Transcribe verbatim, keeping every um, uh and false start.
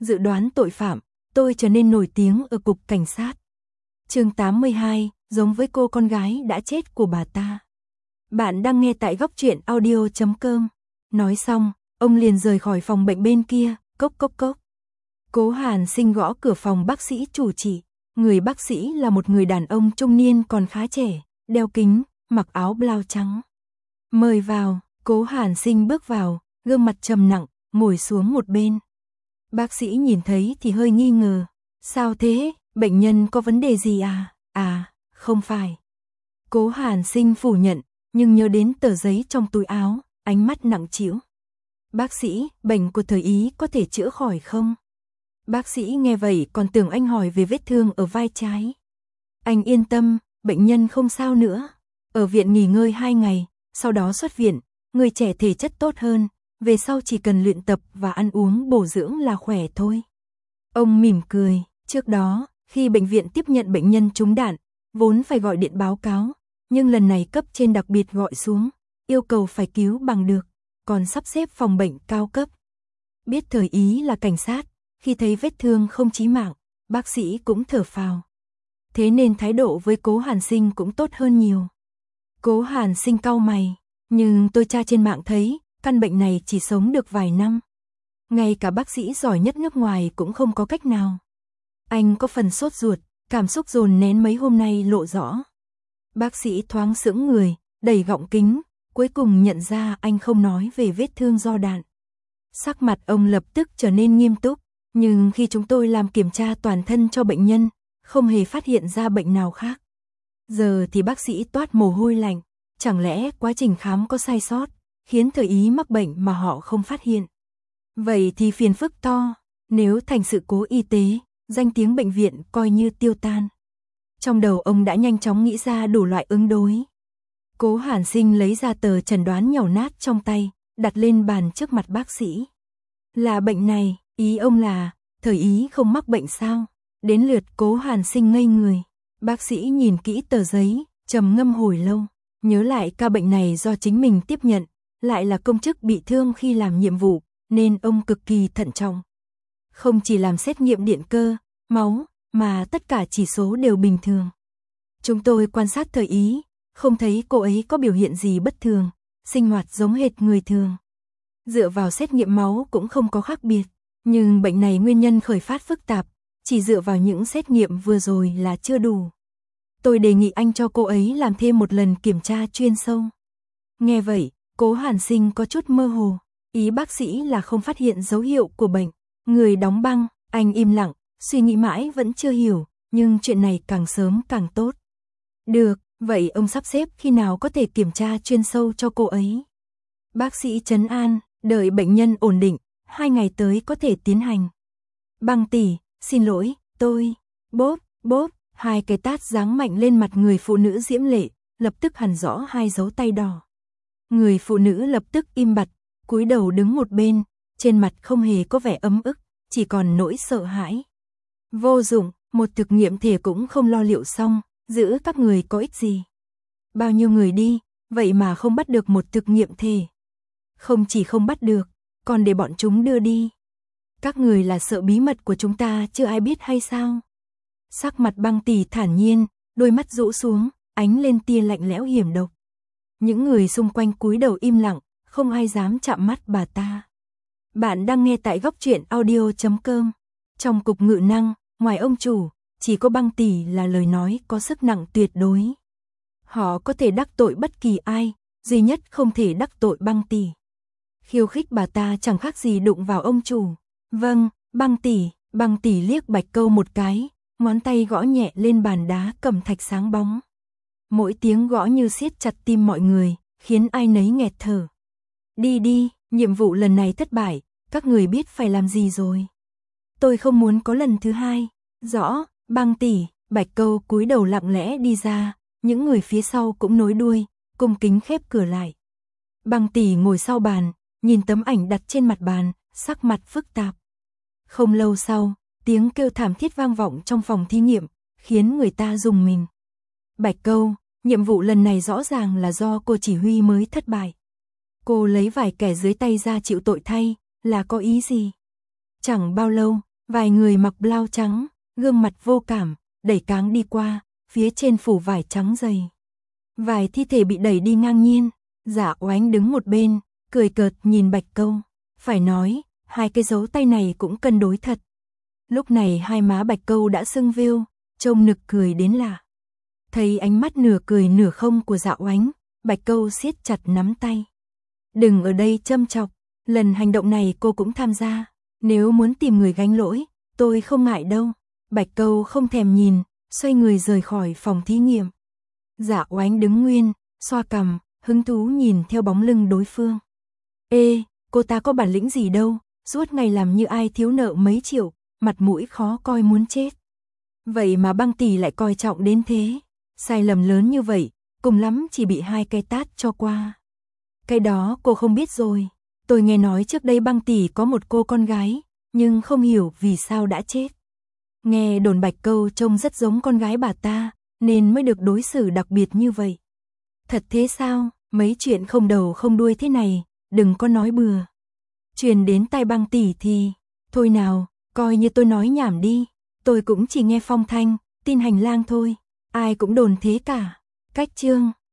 dự đoán tội phạm, tôi trở nên nổi tiếng ở cục cảnh sát. Chương tám mươi hai, giống với cô con gái đã chết của bà ta. Bạn đang nghe tại góc truyện audio chấm com. Nói xong, ông liền rời khỏi phòng bệnh bên kia, cốc cốc cốc. Cố Hàn Sinh gõ cửa phòng bác sĩ chủ trị. Người bác sĩ là một người đàn ông trung niên còn khá trẻ, đeo kính, mặc áo blau trắng. Mời vào, Cố Hàn Sinh bước vào, gương mặt trầm nặng, ngồi xuống một bên. Bác sĩ nhìn thấy thì hơi nghi ngờ. Sao thế, bệnh nhân có vấn đề gì à? À, không phải. Cố Hàn Sinh phủ nhận, nhưng nhớ đến tờ giấy trong túi áo, ánh mắt nặng trĩu. Bác sĩ, bệnh của thời Ý có thể chữa khỏi không? Bác sĩ nghe vậy còn tưởng anh hỏi về vết thương ở vai trái. Anh yên tâm, bệnh nhân không sao nữa. Ở viện nghỉ ngơi hai ngày, sau đó xuất viện, người trẻ thể chất tốt hơn, về sau chỉ cần luyện tập và ăn uống bổ dưỡng là khỏe thôi. Ông mỉm cười, trước đó, khi bệnh viện tiếp nhận bệnh nhân trúng đạn, vốn phải gọi điện báo cáo, nhưng lần này cấp trên đặc biệt gọi xuống, yêu cầu phải cứu bằng được, còn sắp xếp phòng bệnh cao cấp. Biết thời Ý là cảnh sát, khi thấy vết thương không chí mạng, bác sĩ cũng thở phào. Thế nên thái độ với Cố Hàn Sinh cũng tốt hơn nhiều. Cố Hàn Sinh cau mày, nhưng tôi tra trên mạng thấy, căn bệnh này chỉ sống được vài năm. Ngay cả bác sĩ giỏi nhất nước ngoài cũng không có cách nào. Anh có phần sốt ruột, cảm xúc dồn nén mấy hôm nay lộ rõ. Bác sĩ thoáng sững người, đẩy gọng kính, cuối cùng nhận ra anh không nói về vết thương do đạn. Sắc mặt ông lập tức trở nên nghiêm túc, nhưng khi chúng tôi làm kiểm tra toàn thân cho bệnh nhân, không hề phát hiện ra bệnh nào khác. Giờ thì bác sĩ toát mồ hôi lạnh, chẳng lẽ quá trình khám có sai sót, khiến thời Ý mắc bệnh mà họ không phát hiện. Vậy thì phiền phức to, nếu thành sự cố y tế, danh tiếng bệnh viện coi như tiêu tan. Trong đầu ông đã nhanh chóng nghĩ ra đủ loại ứng đối. Cố Hàn Sinh lấy ra tờ chẩn đoán nhàu nát trong tay, đặt lên bàn trước mặt bác sĩ. Là bệnh này, ý ông là, thời Ý không mắc bệnh sao? Đến lượt Cố Hàn Sinh ngây người. Bác sĩ nhìn kỹ tờ giấy, trầm ngâm hồi lâu, nhớ lại ca bệnh này do chính mình tiếp nhận, lại là công chức bị thương khi làm nhiệm vụ, nên ông cực kỳ thận trọng. Không chỉ làm xét nghiệm điện cơ, máu, mà tất cả chỉ số đều bình thường. Chúng tôi quan sát thời Ý, không thấy cô ấy có biểu hiện gì bất thường, sinh hoạt giống hệt người thường. Dựa vào xét nghiệm máu cũng không có khác biệt, nhưng bệnh này nguyên nhân khởi phát phức tạp, chỉ dựa vào những xét nghiệm vừa rồi là chưa đủ. Tôi đề nghị anh cho cô ấy làm thêm một lần kiểm tra chuyên sâu. Nghe vậy, Cố Hàn Sinh có chút mơ hồ, ý bác sĩ là không phát hiện dấu hiệu của bệnh. Người đóng băng, anh im lặng, suy nghĩ mãi vẫn chưa hiểu, nhưng chuyện này càng sớm càng tốt. Được, vậy ông sắp xếp khi nào có thể kiểm tra chuyên sâu cho cô ấy. Bác sĩ trấn an, đợi bệnh nhân ổn định, hai ngày tới có thể tiến hành. Băng tỷ, xin lỗi, tôi, bốp, bốp, hai cái tát giáng mạnh lên mặt người phụ nữ diễm lệ, lập tức hằn rõ hai dấu tay đỏ. Người phụ nữ lập tức im bặt, cúi đầu đứng một bên, trên mặt không hề có vẻ ấm ức, chỉ còn nỗi sợ hãi. Vô dụng, một thực nghiệm thể cũng không lo liệu xong, giữ các người có ích gì. Bao nhiêu người đi, vậy mà không bắt được một thực nghiệm thể. Không chỉ không bắt được, còn để bọn chúng đưa đi. Các người là sợ bí mật của chúng ta chưa ai biết hay sao? Sắc mặt Băng tỷ thản nhiên, đôi mắt rũ xuống, ánh lên tia lạnh lẽo hiểm độc. Những người xung quanh cúi đầu im lặng, không ai dám chạm mắt bà ta. Bạn đang nghe tại góc truyện audio chấm com. Trong cục ngự năng, ngoài ông chủ, chỉ có Băng tỷ là lời nói có sức nặng tuyệt đối. Họ có thể đắc tội bất kỳ ai, duy nhất không thể đắc tội Băng tỷ. Khiêu khích bà ta chẳng khác gì đụng vào ông chủ. Vâng, Băng tỷ, Băng tỷ liếc Bạch Câu một cái, ngón tay gõ nhẹ lên bàn đá cẩm thạch sáng bóng. Mỗi tiếng gõ như siết chặt tim mọi người, khiến ai nấy nghẹt thở. Đi đi, nhiệm vụ lần này thất bại, các người biết phải làm gì rồi. Tôi không muốn có lần thứ hai. Rõ, Băng tỷ, Bạch Câu cúi đầu lặng lẽ đi ra, những người phía sau cũng nối đuôi, cung kính khép cửa lại. Băng tỷ ngồi sau bàn, nhìn tấm ảnh đặt trên mặt bàn, sắc mặt phức tạp. Không lâu sau, tiếng kêu thảm thiết vang vọng trong phòng thí nghiệm, khiến người ta rùng mình. Bạch Câu, nhiệm vụ lần này rõ ràng là do cô chỉ huy mới thất bại. Cô lấy vài kẻ dưới tay ra chịu tội thay, là có ý gì? Chẳng bao lâu, Vài người mặc blau trắng, gương mặt vô cảm, đẩy cáng đi qua, phía trên phủ vải trắng dày. Vài thi thể bị đẩy đi ngang nhiên, Dạ Oánh đứng một bên, cười cợt nhìn Bạch Câu. Phải nói, hai cái dấu tay này cũng cân đối thật. Lúc này hai má Bạch Câu đã sưng vêu, trông nực cười đến lạ. Thấy ánh mắt nửa cười nửa không của Dạ Oánh, Bạch Câu siết chặt nắm tay. Đừng ở đây châm chọc, lần hành động này cô cũng tham gia. Nếu muốn tìm người gánh lỗi, tôi không ngại đâu. Bạch Câu không thèm nhìn, xoay người rời khỏi phòng thí nghiệm. Dạ Oánh đứng nguyên, xoa cằm, hứng thú nhìn theo bóng lưng đối phương. Ê, cô ta có bản lĩnh gì đâu, suốt ngày làm như ai thiếu nợ mấy triệu, mặt mũi khó coi muốn chết. Vậy mà Băng tỷ lại coi trọng đến thế, sai lầm lớn như vậy, cùng lắm chỉ bị hai cái tát cho qua. Cái đó cô không biết rồi, tôi nghe nói trước đây Băng tỷ có một cô con gái, nhưng không hiểu vì sao đã chết. Nghe đồn Bạch Câu trông rất giống con gái bà ta, nên mới được đối xử đặc biệt như vậy. Thật thế sao, mấy chuyện không đầu không đuôi thế này, đừng có nói bừa. Truyền đến tai Băng tỷ thì, thôi nào, coi như tôi nói nhảm đi, tôi cũng chỉ nghe phong thanh, tin hành lang thôi, ai cũng đồn thế cả. Cách chương